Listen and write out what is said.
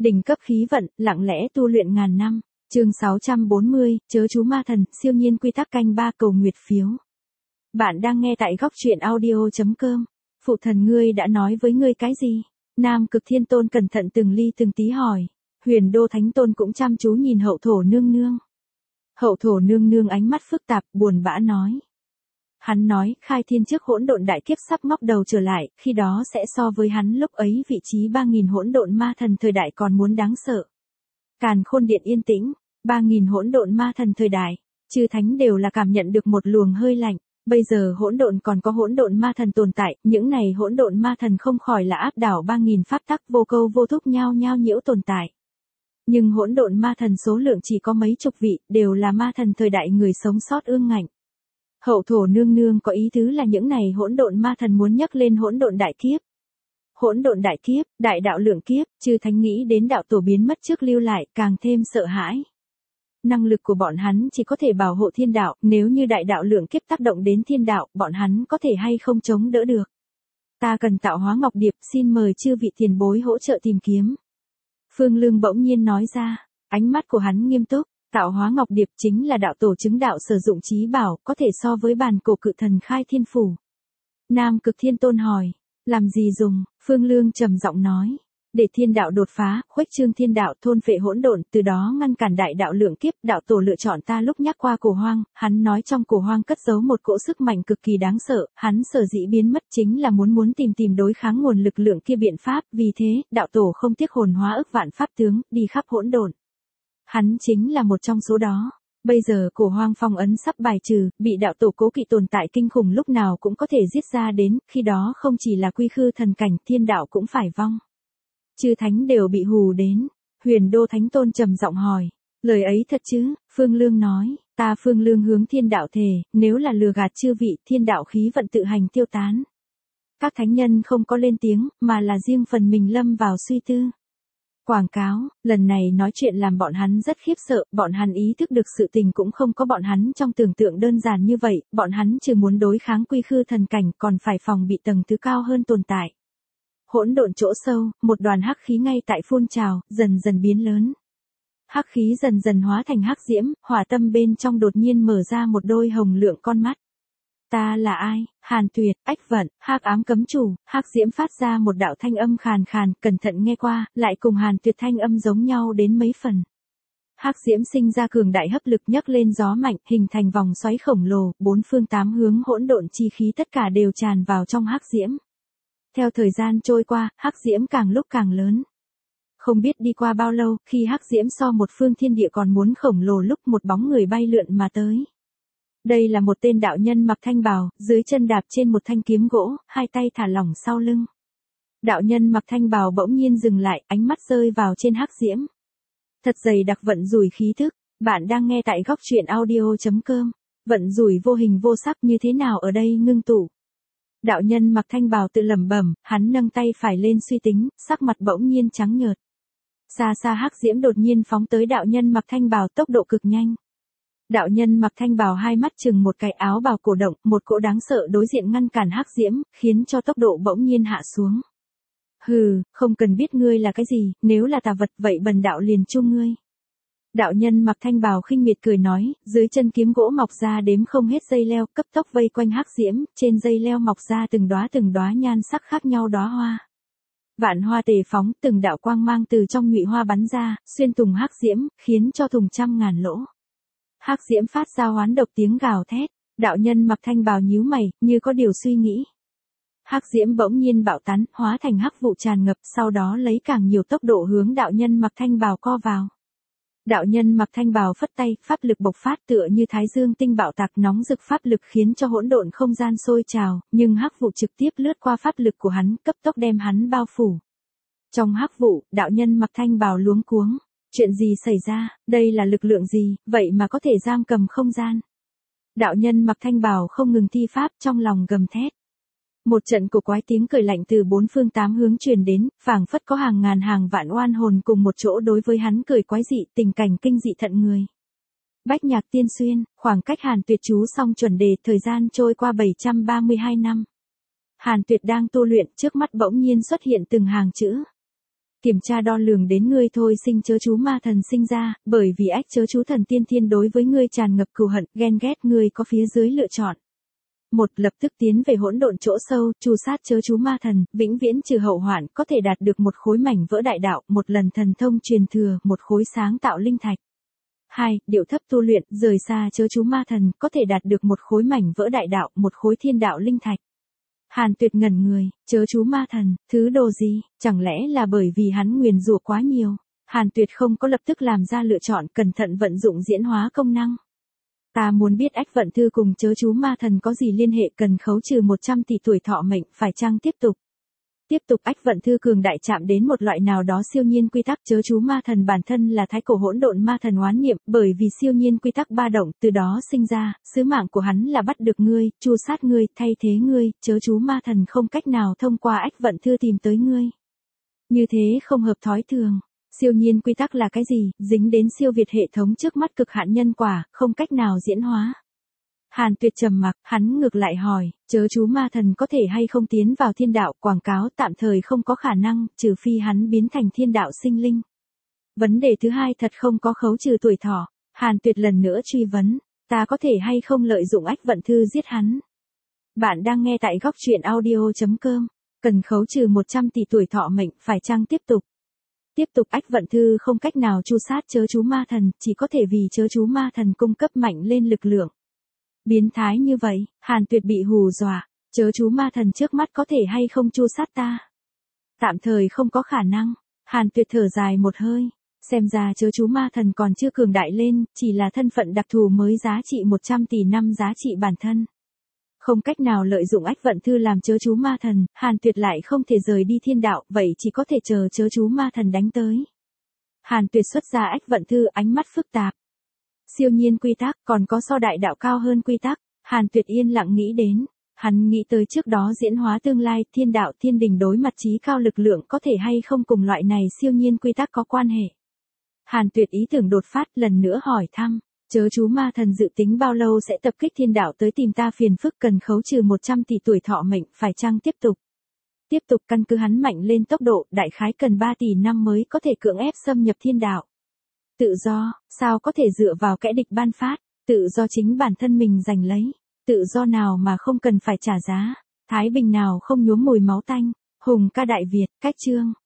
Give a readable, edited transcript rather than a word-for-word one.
Đỉnh cấp khí vận, lặng lẽ tu luyện ngàn năm. Chương 640, chớ chú ma thần, siêu nhiên quy tắc canh ba cầu nguyệt phiếu. Bạn đang nghe tại góc truyện audio.com. Phụ thần ngươi đã nói với ngươi cái gì? Nam Cực Thiên Tôn cẩn thận từng ly từng tí hỏi. Huyền Đô Thánh Tôn cũng chăm chú nhìn Hậu Thổ Nương Nương. Hậu Thổ Nương Nương ánh mắt phức tạp, buồn bã nói. Hắn nói, khai thiên trước hỗn độn đại kiếp sắp ngóc đầu trở lại, khi đó sẽ so với hắn lúc ấy vị trí 3.000 hỗn độn ma thần thời đại còn muốn đáng sợ. Càn Khôn Điện yên tĩnh, 3.000 hỗn độn ma thần thời đại, chư thánh đều là cảm nhận được một luồng hơi lạnh. Bây giờ hỗn độn còn có hỗn độn ma thần tồn tại, những này hỗn độn ma thần không khỏi là áp đảo 3.000 pháp tắc vô câu vô thúc nhao nhao nhiễu tồn tại. Nhưng hỗn độn ma thần số lượng chỉ có mấy chục vị, đều là ma thần thời đại người sống sót ương ngạnh. Hậu Thổ Nương Nương có ý tứ là những này hỗn độn ma thần muốn nhắc lên hỗn độn đại kiếp. Hỗn độn đại kiếp, đại đạo lượng kiếp, chư thánh nghĩ đến đạo tổ biến mất trước lưu lại, càng thêm sợ hãi. Năng lực của bọn hắn chỉ có thể bảo hộ thiên đạo, nếu như đại đạo lượng kiếp tác động đến thiên đạo, bọn hắn có thể hay không chống đỡ được. Ta cần tạo hóa ngọc điệp, xin mời chư vị tiền bối hỗ trợ tìm kiếm. Phương Lương bỗng nhiên nói ra, ánh mắt của hắn nghiêm túc. Tạo hóa ngọc điệp chính là đạo tổ chứng đạo sử dụng chí bảo, có thể so với bàn cổ cự thần khai thiên phủ. Nam Cực Thiên Tôn hỏi, làm gì dùng? Phương Lương trầm giọng nói, để thiên đạo đột phá, khuếch trương thiên đạo, thôn phệ hỗn độn, từ đó ngăn cản đại đạo lượng kiếp. Đạo tổ lựa chọn ta lúc nhắc qua cổ hoang, hắn nói trong cổ hoang cất giấu một cỗ sức mạnh cực kỳ đáng sợ, hắn sở dĩ biến mất chính là muốn tìm đối kháng nguồn lực lượng kia biện pháp, vì thế, đạo tổ không tiếc hồn hóa ức vạn pháp tướng, đi khắp hỗn độn. Hắn chính là một trong số đó. Bây giờ cổ hoang phong ấn sắp bài trừ, bị đạo tổ cố kỵ tồn tại kinh khủng lúc nào cũng có thể giết ra đến, khi đó không chỉ là quy khư thần cảnh, thiên đạo cũng phải vong. Chư thánh đều bị hù đến. Huyền Đô Thánh Tôn trầm giọng hỏi, lời ấy thật chứ? Phương Lương nói, ta Phương Lương hướng thiên đạo thề, nếu là lừa gạt chư vị, thiên đạo khí vận tự hành tiêu tán. Các thánh nhân không có lên tiếng, mà là riêng phần mình lâm vào suy tư. Quảng cáo, lần này nói chuyện làm bọn hắn rất khiếp sợ, bọn hắn ý thức được sự tình cũng không có bọn hắn trong tưởng tượng đơn giản như vậy, bọn hắn trừ muốn đối kháng quy khư thần cảnh còn phải phòng bị tầng thứ cao hơn tồn tại. Hỗn độn chỗ sâu, một đoàn hắc khí ngay tại phun trào, dần dần biến lớn. Hắc khí dần dần hóa thành hắc diễm, hỏa tâm bên trong đột nhiên mở ra một đôi hồng lượng con mắt. Ta là ai? Hàn Tuyệt, Ách Vận, Hắc Ám Cấm Chủ. Hắc diễm phát ra một đạo thanh âm khàn khàn, cẩn thận nghe qua, lại cùng Hàn Tuyệt thanh âm giống nhau đến mấy phần. Hắc diễm sinh ra cường đại hấp lực nhấc lên gió mạnh, hình thành vòng xoáy khổng lồ, bốn phương tám hướng hỗn độn chi khí tất cả đều tràn vào trong hắc diễm. Theo thời gian trôi qua, hắc diễm càng lúc càng lớn. Không biết đi qua bao lâu, khi hắc diễm so một phương thiên địa còn muốn khổng lồ lúc một bóng người bay lượn mà tới. Đây là một tên đạo nhân mặc thanh bào, dưới chân đạp trên một thanh kiếm gỗ, hai tay thả lỏng sau lưng. Đạo nhân mặc thanh bào bỗng nhiên dừng lại, ánh mắt rơi vào trên hắc diễm. Thật dày đặc vận rủi khí thức, bạn đang nghe tại góc truyện audio.com. Vận rủi vô hình vô sắc như thế nào ở đây ngưng tụ. Đạo nhân mặc thanh bào tự lẩm bẩm, hắn nâng tay phải lên suy tính, sắc mặt bỗng nhiên trắng nhợt. Xa xa hắc diễm đột nhiên phóng tới đạo nhân mặc thanh bào tốc độ cực nhanh. Đạo nhân mặc thanh bào hai mắt chừng một cái, áo bào cổ động, một cỗ đáng sợ đối diện ngăn cản hắc diễm, khiến cho tốc độ bỗng nhiên hạ xuống. Hừ, không cần biết ngươi là cái gì, nếu là tà vật vậy bần đạo liền chung ngươi. Đạo nhân mặc thanh bào khinh miệt cười nói, dưới chân kiếm gỗ mọc ra đếm không hết dây leo, cấp tốc vây quanh hắc diễm, trên dây leo mọc ra từng đóa nhan sắc khác nhau đóa hoa. Vạn hoa tề phóng, từng đạo quang mang từ trong nhụy hoa bắn ra, xuyên thủng hắc diễm, khiến cho thùng trăm ngàn lỗ. Hắc diễm phát ra hoán độc tiếng gào thét, đạo nhân mặc thanh bào nhíu mày, như có điều suy nghĩ. Hắc diễm bỗng nhiên bạo tán, hóa thành hắc vụ tràn ngập, sau đó lấy càng nhiều tốc độ hướng đạo nhân mặc thanh bào co vào. Đạo nhân mặc thanh bào phất tay, pháp lực bộc phát tựa như thái dương tinh bạo tạc nóng rực, pháp lực khiến cho hỗn độn không gian sôi trào, nhưng hắc vụ trực tiếp lướt qua pháp lực của hắn, cấp tốc đem hắn bao phủ. Trong hắc vụ, đạo nhân mặc thanh bào luống cuống. Chuyện gì xảy ra, đây là lực lượng gì, vậy mà có thể giam cầm không gian. Đạo nhân mặc thanh bào không ngừng thi pháp, trong lòng gầm thét. Một trận cổ quái tiếng cười lạnh từ bốn phương tám hướng truyền đến, phảng phất có hàng ngàn hàng vạn oan hồn cùng một chỗ đối với hắn cười quái dị, tình cảnh kinh dị thận người. Bách Nhạc Tiên Xuyên, khoảng cách Hàn Tuyệt chú xong chuẩn đề, thời gian trôi qua 732 năm. Hàn Tuyệt đang tu luyện, trước mắt bỗng nhiên xuất hiện từng hàng chữ. Kiểm tra đo lường đến ngươi thôi sinh chớ chú ma thần sinh ra, bởi vì ách chớ chú thần tiên thiên đối với ngươi tràn ngập cừu hận, ghen ghét ngươi có phía dưới lựa chọn. Một, lập tức tiến về hỗn độn chỗ sâu, tru sát chớ chú ma thần, vĩnh viễn trừ hậu hoạn, có thể đạt được một khối mảnh vỡ đại đạo, một lần thần thông truyền thừa, một khối sáng tạo linh thạch. 2. Điệu thấp tu luyện, rời xa chớ chú ma thần, có thể đạt được một khối mảnh vỡ đại đạo, một khối thiên đạo linh thạch. Hàn Tuyệt ngẩn người, chớ chú ma thần, thứ đồ gì, chẳng lẽ là bởi vì hắn nguyền rủa quá nhiều. Hàn Tuyệt không có lập tức làm ra lựa chọn, cẩn thận vận dụng diễn hóa công năng. Ta muốn biết ách vận thư cùng chớ chú ma thần có gì liên hệ, cần khấu trừ 100 tỷ tuổi thọ mệnh, phải chăng tiếp tục? Tiếp tục. Ách vận thư cường đại chạm đến một loại nào đó siêu nhiên quy tắc, chớ chú ma thần bản thân là thái cổ hỗn độn ma thần oán niệm, bởi vì siêu nhiên quy tắc ba động, từ đó sinh ra, sứ mạng của hắn là bắt được ngươi, tru sát ngươi, thay thế ngươi, chớ chú ma thần không cách nào thông qua ách vận thư tìm tới ngươi. Như thế không hợp thói thường. Siêu nhiên quy tắc là cái gì? Dính đến siêu việt hệ thống trước mắt cực hạn nhân quả, không cách nào diễn hóa. Hàn Tuyệt trầm mặc, hắn ngược lại hỏi, chớ chú ma thần có thể hay không tiến vào thiên đạo, quảng cáo tạm thời không có khả năng, trừ phi hắn biến thành thiên đạo sinh linh. Vấn đề thứ hai, thật không có khấu trừ tuổi thọ. Hàn Tuyệt lần nữa truy vấn, ta có thể hay không lợi dụng ách vận thư giết hắn? Bạn đang nghe tại góc truyện audio.com, cần khấu trừ 100 tỷ tuổi thọ mệnh, phải chăng tiếp tục? Tiếp tục. Ách vận thư không cách nào tru sát chớ chú ma thần, chỉ có thể vì chớ chú ma thần cung cấp mạnh lên lực lượng. Biến thái như vậy, Hàn Tuyệt bị hù dọa, chớ chú ma thần trước mắt có thể hay không tru sát ta? Tạm thời không có khả năng. Hàn Tuyệt thở dài một hơi, xem ra chớ chú ma thần còn chưa cường đại lên, chỉ là thân phận đặc thù mới giá trị 100 tỷ năm giá trị bản thân. Không cách nào lợi dụng ách vận thư làm chớ chú ma thần, Hàn Tuyệt lại không thể rời đi thiên đạo, vậy chỉ có thể chờ chớ chú ma thần đánh tới. Hàn Tuyệt xuất ra ách vận thư, ánh mắt phức tạp. Siêu nhiên quy tắc, còn có so đại đạo cao hơn quy tắc. Hàn Tuyệt yên lặng nghĩ đến. Hắn nghĩ tới trước đó diễn hóa tương lai, thiên đạo thiên đình đối mặt chí cao lực lượng có thể hay không cùng loại này siêu nhiên quy tắc có quan hệ. Hàn Tuyệt ý tưởng đột phát, lần nữa hỏi thăm, chớ chú ma thần dự tính bao lâu sẽ tập kích thiên đạo tới tìm ta phiền phức, cần khấu trừ 100 tỷ tuổi thọ mệnh, phải chăng tiếp tục? Tiếp tục. Căn cứ hắn mạnh lên tốc độ, đại khái cần 3 tỷ năm mới có thể cưỡng ép xâm nhập thiên đạo. Tự do, sao có thể dựa vào kẻ địch ban phát, tự do chính bản thân mình giành lấy, tự do nào mà không cần phải trả giá, thái bình nào không nhuốm mùi máu tanh. Hùng ca Đại Việt, cách chương.